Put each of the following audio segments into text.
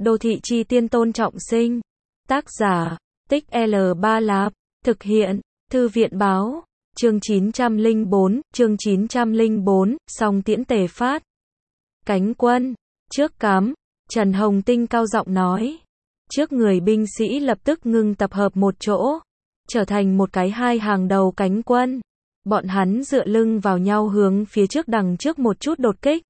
Đô thị chi tiên Tôn Trọng Sinh. Tác giả, Tích L3 Lạp. Thực hiện, Thư viện báo. Chương 904, Song Tiễn Tề Phát. Cánh quân, trước cắm, Trần Hồng Tinh cao giọng nói. Trước người binh sĩ lập tức ngưng tập hợp một chỗ, trở thành một cái hai hàng đầu cánh quân. Bọn hắn dựa lưng vào nhau hướng phía trước đằng trước một chút đột kích.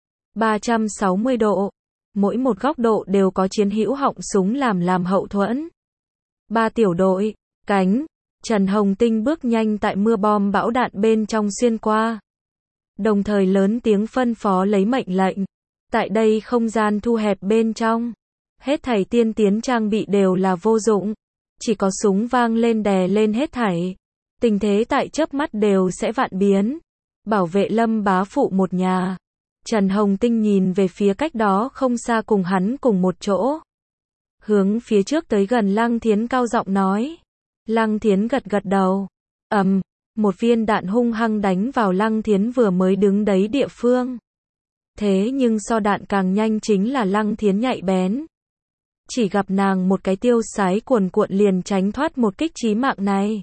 360 độ. Mỗi một góc độ đều có chiến hữu họng súng làm hậu thuẫn. 3 tiểu đội, cánh. Trần Hồng Tinh bước nhanh tại mưa bom bão đạn bên trong xuyên qua. Đồng thời lớn tiếng phân phó lấy mệnh lệnh. Tại đây không gian thu hẹp bên trong, hết thảy tiên tiến trang bị đều là vô dụng. Chỉ có súng vang lên đè lên hết thảy. Tình thế tại chớp mắt đều sẽ vạn biến. Bảo vệ Lâm bá phụ một nhà. Trần Hồng Tinh nhìn về phía cách đó không xa cùng hắn cùng một chỗ. Hướng phía trước tới gần Lăng Thiến cao giọng nói. Lăng Thiến gật gật đầu. Một viên đạn hung hăng đánh vào Lăng Thiến vừa mới đứng đấy địa phương. Thế nhưng so đạn càng nhanh chính là Lăng Thiến nhạy bén. Chỉ gặp nàng một cái tiêu sái cuồn cuộn liền tránh thoát một kích chí mạng này.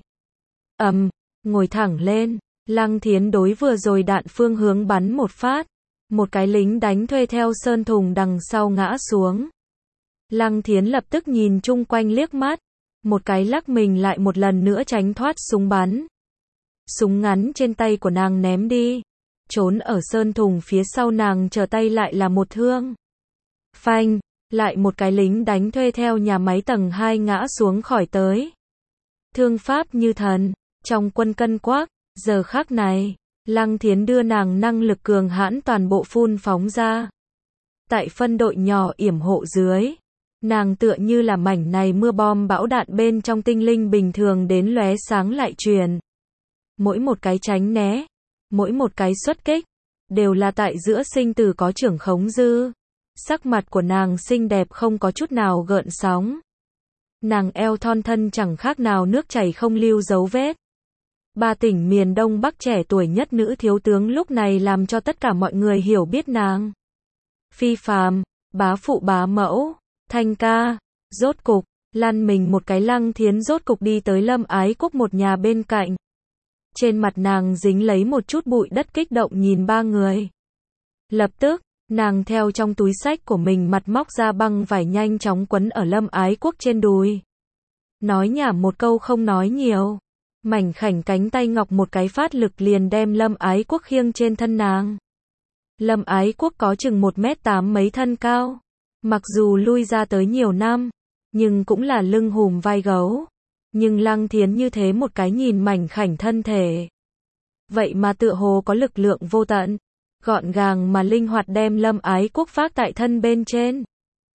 Ngồi thẳng lên, Lăng Thiến đối vừa rồi đạn phương hướng bắn một phát. Một cái lính đánh thuê theo sơn thùng đằng sau ngã xuống. Lăng Thiến lập tức nhìn chung quanh liếc mắt. Một cái lắc mình lại một lần nữa tránh thoát súng bắn. Súng ngắn trên tay của nàng ném đi. Trốn ở sơn thùng phía sau nàng trở tay lại là một thương. Phanh, lại một cái lính đánh thuê theo nhà máy tầng 2 ngã xuống khỏi tới. Thương pháp như thần, trong quân cân quắc, giờ khắc này, Lăng Thiến đưa nàng năng lực cường hãn toàn bộ phun phóng ra. Tại phân đội nhỏ yểm hộ dưới, nàng tựa như là mảnh này mưa bom bão đạn bên trong tinh linh bình thường đến lóe sáng lại truyền. Mỗi một cái tránh né, mỗi một cái xuất kích, đều là tại giữa sinh tử có trưởng khống dư. Sắc mặt của nàng xinh đẹp không có chút nào gợn sóng. Nàng eo thon thân chẳng khác nào nước chảy không lưu dấu vết. 3 tỉnh miền Đông Bắc trẻ tuổi nhất nữ thiếu tướng lúc này làm cho tất cả mọi người hiểu biết nàng. Phi phàm, bá phụ bá mẫu, Thanh ca, rốt cục, lăn mình một cái Lăng Thiến rốt cục đi tới Lâm Ái Quốc một nhà bên cạnh. Trên mặt nàng dính lấy một chút bụi đất kích động nhìn 3 người. Lập tức, nàng theo trong túi xách của mình mặt móc ra băng vải nhanh chóng quấn ở Lâm Ái Quốc trên đùi. Nói nhảm một câu không nói nhiều. Mảnh khảnh cánh tay ngọc một cái phát lực liền đem Lâm Ái Quốc khiêng trên thân nàng. Lâm Ái Quốc có chừng 1m8 mấy thân cao. Mặc dù lui ra tới nhiều năm, nhưng cũng là lưng hùm vai gấu. Nhưng Lăng Thiến như thế một cái nhìn mảnh khảnh thân thể. Vậy mà tựa hồ có lực lượng vô tận. Gọn gàng mà linh hoạt đem Lâm Ái Quốc vác tại thân bên trên.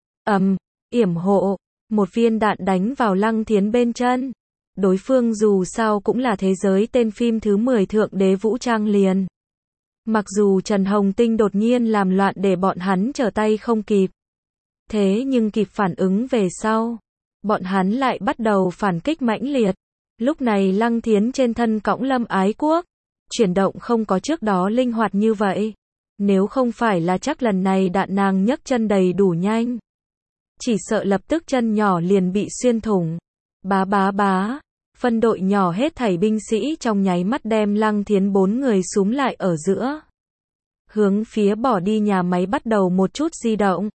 Yểm hộ, một viên đạn đánh vào Lăng Thiến bên chân. Đối phương dù sao cũng là thế giới tên phim thứ 10 thượng đế vũ trang liền. Mặc dù Trần Hồng Tinh đột nhiên làm loạn để bọn hắn trở tay không kịp. Thế nhưng kịp phản ứng về sau, bọn hắn lại bắt đầu phản kích mãnh liệt. Lúc này Lăng Thiến trên thân cõng Lâm Ái Quốc, chuyển động không có trước đó linh hoạt như vậy. Nếu không phải là chắc lần này đạn nàng nhấc chân đầy đủ nhanh, chỉ sợ lập tức chân nhỏ liền bị xuyên thủng. Bá. Phân đội nhỏ hết thảy binh sĩ trong nháy mắt đem Lăng Thiến 4 người súm lại ở giữa. Hướng phía bỏ đi nhà máy bắt đầu một chút di động.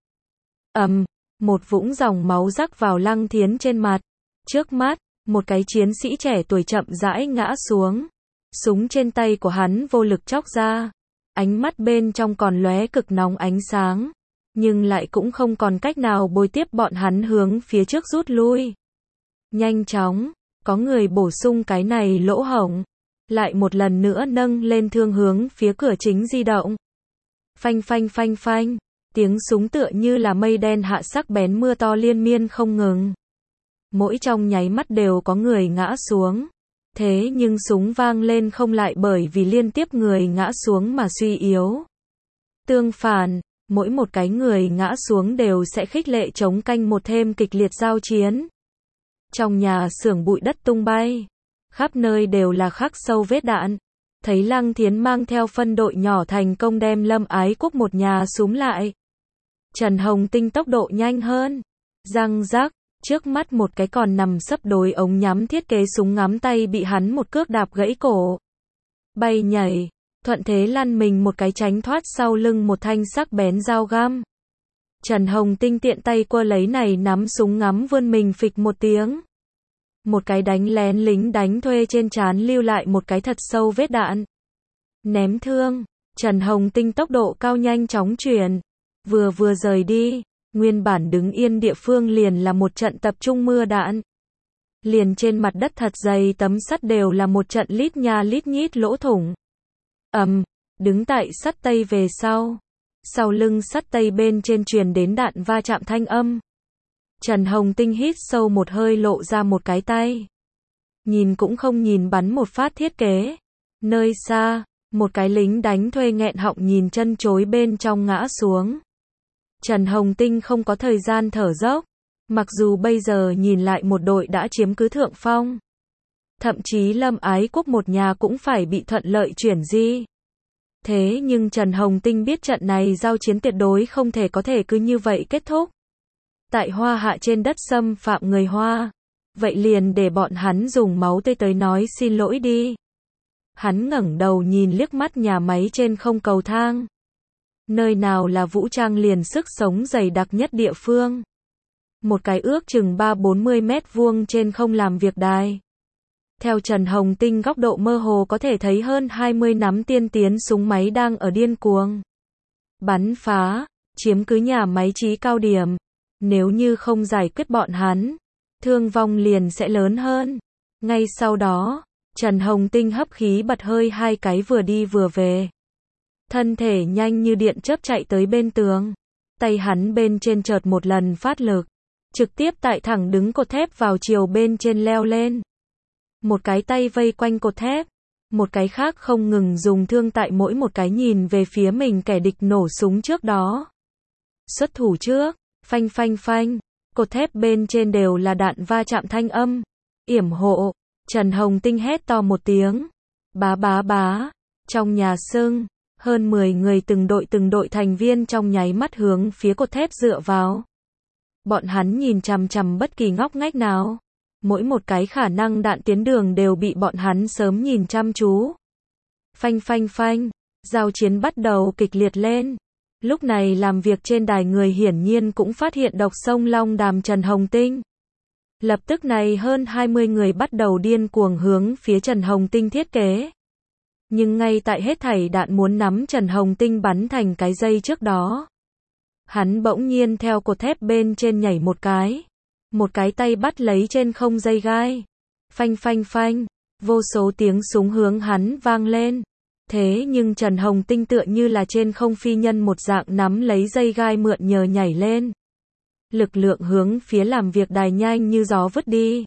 Một vũng dòng máu rắc vào Lăng Thiến trên mặt. Trước mắt, một cái chiến sĩ trẻ tuổi chậm rãi ngã xuống. Súng trên tay của hắn vô lực chóc ra. Ánh mắt bên trong còn lóe cực nóng ánh sáng. Nhưng lại cũng không còn cách nào bồi tiếp bọn hắn hướng phía trước rút lui. Nhanh chóng, có người bổ sung cái này lỗ hổng. Lại một lần nữa nâng lên thương hướng phía cửa chính di động. Phanh. Tiếng súng tựa như là mây đen hạ sắc bén mưa to liên miên không ngừng. Mỗi trong nháy mắt đều có người ngã xuống. Thế nhưng súng vang lên không lại bởi vì liên tiếp người ngã xuống mà suy yếu. Tương phản, mỗi một cái người ngã xuống đều sẽ khích lệ chống canh một thêm kịch liệt giao chiến. Trong nhà xưởng bụi đất tung bay. Khắp nơi đều là khắc sâu vết đạn. Thấy Lăng Thiến mang theo phân đội nhỏ thành công đem Lâm Ái Quốc một nhà súm lại. Trần Hồng Tinh tốc độ nhanh hơn. Răng rắc, trước mắt một cái còn nằm sấp đối ống nhắm thiết kế súng ngắm tay bị hắn một cước đạp gãy cổ. Bay nhảy, thuận thế lăn mình một cái tránh thoát sau lưng một thanh sắc bén dao găm. Trần Hồng Tinh tiện tay quơ lấy này nắm súng ngắm vươn mình phịch một tiếng. Một cái đánh lén lính đánh thuê trên trán lưu lại một cái thật sâu vết đạn. Ném thương, Trần Hồng Tinh tốc độ cao nhanh chóng chuyển. Vừa rời đi, nguyên bản đứng yên địa phương liền là một trận tập trung mưa đạn. Liền trên mặt đất thật dày tấm sắt đều là một trận lít nha lít nhít lỗ thủng. Đứng tại sắt tây về sau. Sau lưng sắt tây bên trên truyền đến đạn va chạm thanh âm. Trần Hồng Tinh hít sâu một hơi lộ ra một cái tay. Nhìn cũng không nhìn bắn một phát thiết kế. Nơi xa, một cái lính đánh thuê nghẹn họng nhìn chân chối bên trong ngã xuống. Trần Hồng Tinh không có thời gian thở dốc. Mặc dù bây giờ nhìn lại một đội đã chiếm cứ thượng phong. Thậm chí Lâm Ái Quốc một nhà cũng phải bị thuận lợi chuyển di. Thế nhưng Trần Hồng Tinh biết trận này giao chiến tuyệt đối không thể có thể cứ như vậy kết thúc. Tại Hoa Hạ trên đất xâm phạm người Hoa. Vậy liền để bọn hắn dùng máu tươi tới nói xin lỗi đi. Hắn ngẩng đầu nhìn liếc mắt nhà máy trên không cầu thang. Nơi nào là vũ trang liền sức sống dày đặc nhất địa phương. Một cái ước chừng 3-40 mét vuông trên không làm việc đài. Theo Trần Hồng Tinh góc độ mơ hồ có thể thấy hơn 20 nắm tiên tiến súng máy đang ở điên cuồng bắn phá, chiếm cứ nhà máy chí cao điểm. Nếu như không giải quyết bọn hắn, thương vong liền sẽ lớn hơn. Ngay sau đó, Trần Hồng Tinh hấp khí bật hơi hai cái vừa đi vừa về. Thân thể nhanh như điện chớp chạy tới bên tường. Tay hắn bên trên chợt một lần phát lực. Trực tiếp tại thẳng đứng cột thép vào chiều bên trên leo lên. Một cái tay vây quanh cột thép. Một cái khác không ngừng dùng thương tại mỗi một cái nhìn về phía mình kẻ địch nổ súng trước đó. Xuất thủ trước, phanh phanh phanh. Cột thép bên trên đều là đạn va chạm thanh âm. Yểm hộ. Trần Hồng Tinh hét to một tiếng. Bá bá bá. Trong nhà sưng. Hơn 10 người từng đội thành viên trong nháy mắt hướng phía cột thép dựa vào. Bọn hắn nhìn chằm chằm bất kỳ ngóc ngách nào. Mỗi một cái khả năng đạn tiến đường đều bị bọn hắn sớm nhìn chăm chú. Phanh phanh phanh, giao chiến bắt đầu kịch liệt lên. Lúc này làm việc trên đài người hiển nhiên cũng phát hiện độc sông Long Đàm Trần Hồng Tinh. Lập tức này hơn 20 người bắt đầu điên cuồng hướng phía Trần Hồng Tinh thiết kế. Nhưng ngay tại hết thảy đạn muốn nắm Trần Hồng Tinh bắn thành cái dây trước đó. Hắn bỗng nhiên theo cột thép bên trên nhảy một cái. Một cái tay bắt lấy trên không dây gai. Phanh phanh phanh, vô số tiếng súng hướng hắn vang lên. Thế nhưng Trần Hồng Tinh tựa như là trên không phi nhân một dạng nắm lấy dây gai mượn nhờ nhảy lên. Lực lượng hướng phía làm việc đài nhanh như gió vứt đi.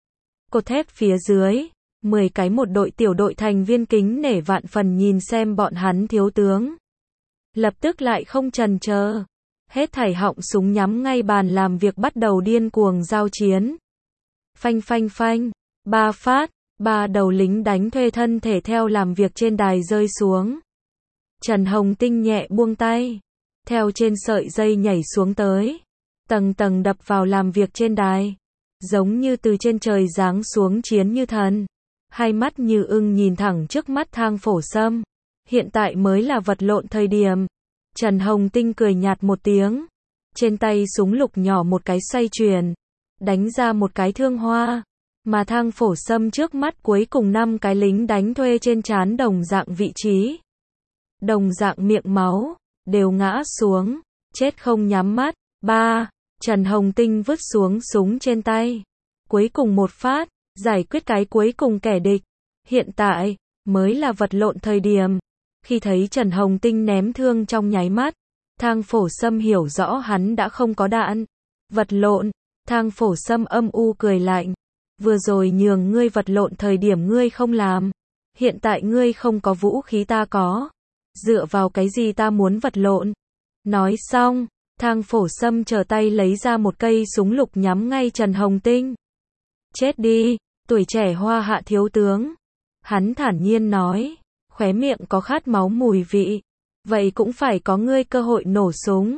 Cột thép phía dưới, 10 cái một đội tiểu đội thành viên kính nể vạn phần nhìn xem bọn hắn thiếu tướng. Lập tức lại không chần chờ. Hết thảy họng súng nhắm ngay bàn làm việc bắt đầu điên cuồng giao chiến. Phanh phanh phanh, 3 phát, 3 đầu lính đánh thuê thân thể theo làm việc trên đài rơi xuống. Trần Hồng Tinh nhẹ buông tay, theo trên sợi dây nhảy xuống tới, tầng tầng đập vào làm việc trên đài, giống như từ trên trời giáng xuống chiến như thần. Hai mắt như ưng nhìn thẳng trước mắt Thang Phổ Sâm. Hiện tại mới là vật lộn thời điểm. Trần Hồng Tinh cười nhạt một tiếng. Trên tay súng lục nhỏ một cái xoay chuyển. Đánh ra một cái thương hoa. Mà Thang Phổ Sâm trước mắt cuối cùng 5 cái lính đánh thuê trên trán đồng dạng vị trí. Đồng dạng miệng máu. Đều ngã xuống. Chết không nhắm mắt. 3. Trần Hồng Tinh vứt xuống súng trên tay. Cuối cùng một phát. Giải quyết cái cuối cùng kẻ địch. Hiện tại, mới là vật lộn thời điểm. Khi thấy Trần Hồng Tinh ném thương trong nháy mắt, Thang Phổ Sâm hiểu rõ hắn đã không có đạn. Vật lộn, Thang Phổ Sâm âm u cười lạnh. Vừa rồi nhường ngươi vật lộn thời điểm ngươi không làm. Hiện tại ngươi không có vũ khí ta có. Dựa vào cái gì ta muốn vật lộn? Nói xong, Thang Phổ Sâm trở tay lấy ra một cây súng lục nhắm ngay Trần Hồng Tinh. Chết đi, tuổi trẻ Hoa Hạ thiếu tướng. Hắn thản nhiên nói, khóe miệng có khát máu mùi vị. Vậy cũng phải có ngươi cơ hội nổ súng.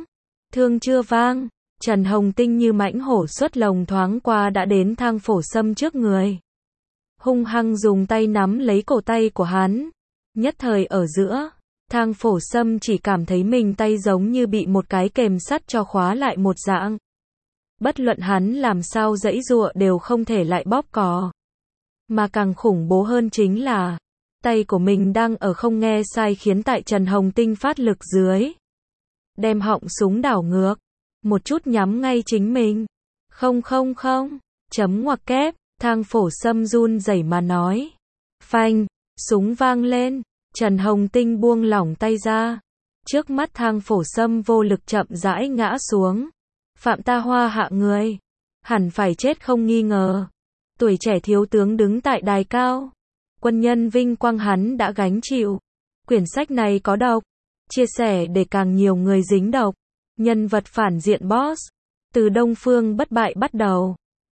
Thương chưa vang, Trần Hồng Tinh như mãnh hổ xuất lồng thoáng qua đã đến Thang Phổ Sâm trước người. Hung hăng dùng tay nắm lấy cổ tay của hắn. Nhất thời ở giữa, Thang Phổ Sâm chỉ cảm thấy mình tay giống như bị một cái kềm sắt cho khóa lại một dạng. Bất luận hắn làm sao giãy giụa đều không thể lại bóp cò. Mà càng khủng bố hơn chính là, tay của mình đang ở không nghe sai khiến tại Trần Hồng Tinh phát lực dưới. Đem họng súng đảo ngược, một chút nhắm ngay chính mình. Không, chấm ngoặc kép, Thang Phổ Sâm run rẩy mà nói. Phanh, súng vang lên, Trần Hồng Tinh buông lỏng tay ra. Trước mắt Thang Phổ Sâm vô lực chậm rãi ngã xuống. Phạm Ta Hoa hạ người, hẳn phải chết không nghi ngờ. Tuổi trẻ thiếu tướng đứng tại đài cao. Quân nhân vinh quang hắn đã gánh chịu. Quyển sách này có độc. Chia sẻ để càng nhiều người dính độc. Nhân vật phản diện boss. Từ Đông Phương bất bại bắt đầu.